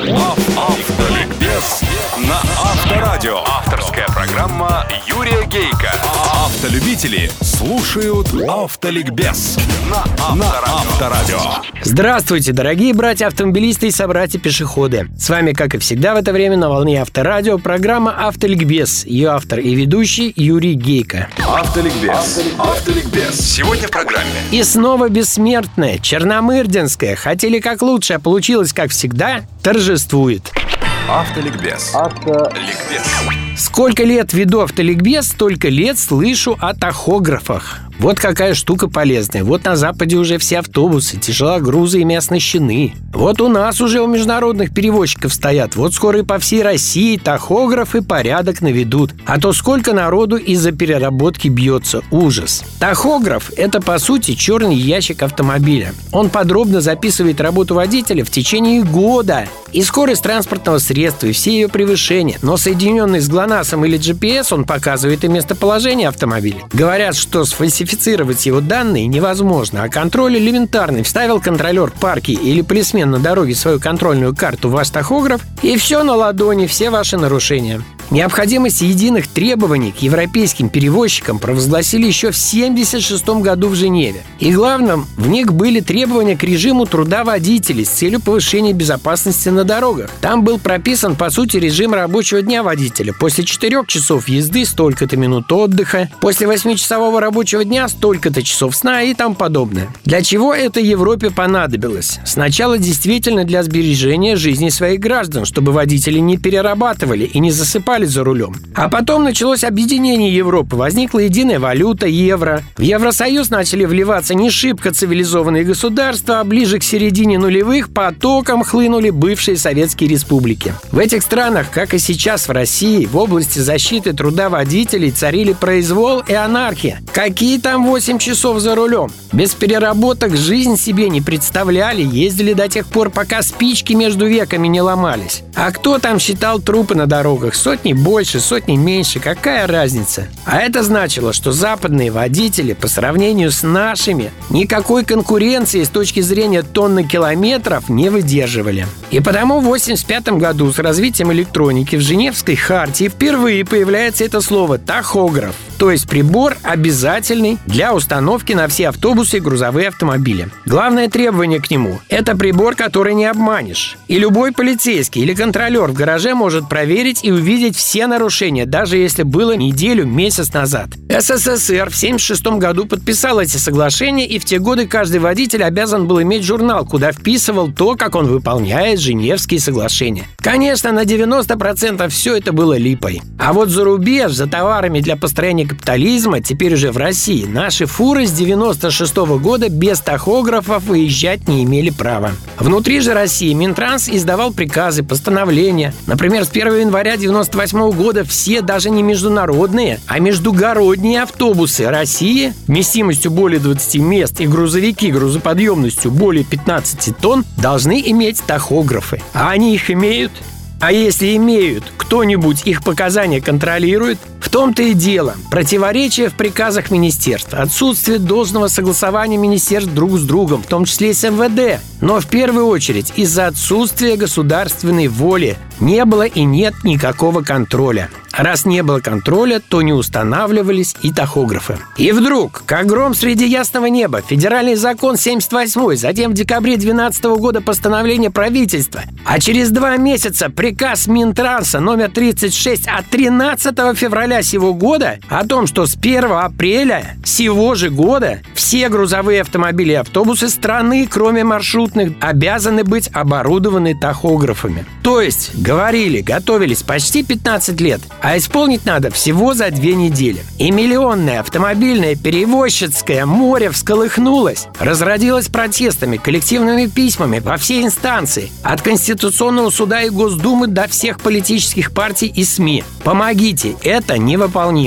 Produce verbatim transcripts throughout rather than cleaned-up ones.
Автоликбез на Авторадио. Авторская программа Юрия Гейка. Автолюбители слушают Автоликбез на Авторадио. Здравствуйте, дорогие братья-автомобилисты и собратья-пешеходы. С вами, как и всегда в это время, на волне Авторадио программа Автоликбез. Ее автор и ведущий Юрий Гейка. Автоликбез. Автоликбез. Сегодня в программе. И снова бессмертная, черномырдинская, хотели как лучше, а получилось как всегда, торжествует. Автоликбез. Автоликбез. Сколько лет веду автоликбез, столько лет слышу о тахографах. Вот какая штука полезная. Вот на Западе уже все автобусы, тяжелогрузы ими оснащены. Вот у нас уже у международных перевозчиков стоят. Вот скоро и по всей России тахографы порядок наведут. А то сколько народу из-за переработки бьется. Ужас. Тахограф – это, по сути, черный ящик автомобиля. Он подробно записывает работу водителя в течение года. И скорость транспортного средства, и все ее превышения. Но соединенный с ГЛОНАССом или джи пи эс, он показывает и местоположение автомобиля. Говорят, что сфальсифицировать его данные невозможно, а контроль элементарный. Вставил контролер парки или полисмен на дороге свою контрольную карту в ваш тахограф, и все на ладони, все ваши нарушения. Необходимость единых требований к европейским перевозчикам провозгласили еще в семьдесят шестом году в Женеве. И главным, в них были требования к режиму труда водителей с целью повышения безопасности на дорогах. Там был прописан, по сути, режим рабочего дня водителя. После четырёх часов езды столько-то минут отдыха, после восьмичасового рабочего дня столько-то часов сна и тому подобное. Для чего это Европе понадобилось? Сначала действительно для сбережения жизни своих граждан, чтобы водители не перерабатывали и не засыпали за рулем. А потом началось объединение Европы, возникла единая валюта, евро. В Евросоюз начали вливаться не шибко цивилизованные государства, а ближе к середине нулевых потоком хлынули бывшие советские республики. В этих странах, как и сейчас в России, в области защиты труда водителей царили произвол и анархия. Какие там восемь часов за рулем? Без переработок жизнь себе не представляли, ездили до тех пор, пока спички между веками не ломались. А кто там считал трупы на дорогах? Сотни больше, сотни меньше, какая разница? А это значило, что западные водители по сравнению с нашими никакой конкуренции с точки зрения тонны километров не выдерживали. И потому в восемьдесят пятом году с развитием электроники в Женевской хартии впервые появляется это слово «тахограф», то есть прибор обязательный для установки на все автобусы и грузовые автомобили. Главное требование к нему – это прибор, который не обманешь. И любой полицейский или контролер в гараже может проверить и увидеть все нарушения, даже если было неделю, месяц назад. эс эс эс эр в семьдесят шестом году подписал эти соглашения, и в те годы каждый водитель обязан был иметь журнал, куда вписывал то, как он выполняет Женевские соглашения. Конечно, на девяносто процентов все это было липой. А вот за рубеж, за товарами для построения капитализма, теперь уже в России, наши фуры с девяносто шестого года без тахографов выезжать не имели права. Внутри же России Минтранс издавал приказы, постановления. Например, с первого января девяносто восьмого года все даже не международные, а междугородние автобусы России вместимостью более двадцати мест и грузовики грузоподъемностью более пятнадцати тонн должны иметь тахографы. А они их имеют? А если имеют, кто-нибудь их показания контролирует? В том-то и дело. Противоречия в приказах министерств, отсутствие должного согласования министерств друг с другом, в том числе и с эм вэ дэ. Но в первую очередь из-за отсутствия государственной воли не было и нет никакого контроля. Раз не было контроля, то не устанавливались и тахографы. И вдруг, как гром среди ясного неба, федеральный закон семьдесят восьмой, затем в декабре двенадцатого года постановление правительства, а через два месяца приказ Минтранса номер тридцать шесть от тринадцатого февраля сего года о том, что с первого апреля сего же года все грузовые автомобили и автобусы страны, кроме маршрутных, обязаны быть оборудованы тахографами. То есть, говорили, готовились почти пятнадцать лет, а исполнить надо всего за две недели. И миллионное автомобильное перевозчицкое море всколыхнулось, разродилось протестами, коллективными письмами во все инстанции, от Конституционного суда и Госдумы до всех политических партий и СМИ. Помогите, это невыполнимо.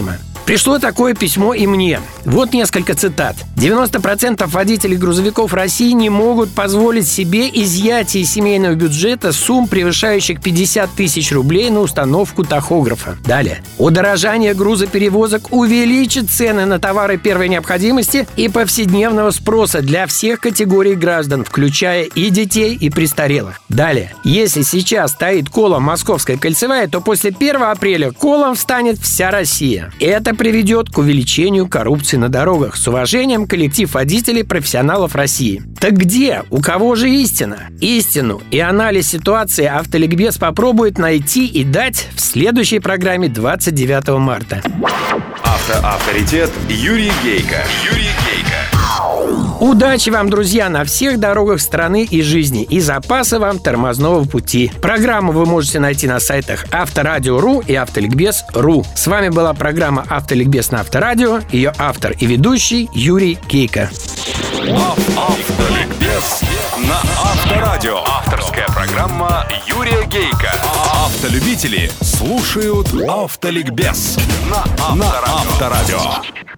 Пришло такое письмо и мне. Вот несколько цитат. девяносто процентов водителей грузовиков России не могут позволить себе изъятие из семейного бюджета сумм, превышающих пятьдесят тысяч рублей на установку тахографа. Далее. Удорожание грузоперевозок увеличит цены на товары первой необходимости и повседневного спроса для всех категорий граждан, включая и детей, и престарелых. Далее. Если сейчас стоит колом Московская кольцевая, то после первого апреля колом встанет вся Россия. Это приведет к увеличению коррупции на дорогах. С уважением, коллектив водителей профессионалов России. Так где? У кого же истина? Истину и анализ ситуации Автоликбез попробует найти и дать в следующей программе двадцать девятого марта. Автоавторитет Юрий Гейко. Юрий Гейко. Удачи вам, друзья, на всех дорогах страны и жизни. И запаса вам тормозного пути. Программу вы можете найти на сайтах Авторадио точка ру и Автоликбез точка ру. С вами была программа «Автоликбез» на Авторадио. Ее автор и ведущий Юрий Гейко. Автоликбез на Авторадио. Авторская программа Юрия Гейко. Автолюбители слушают Автоликбез на Авторадио.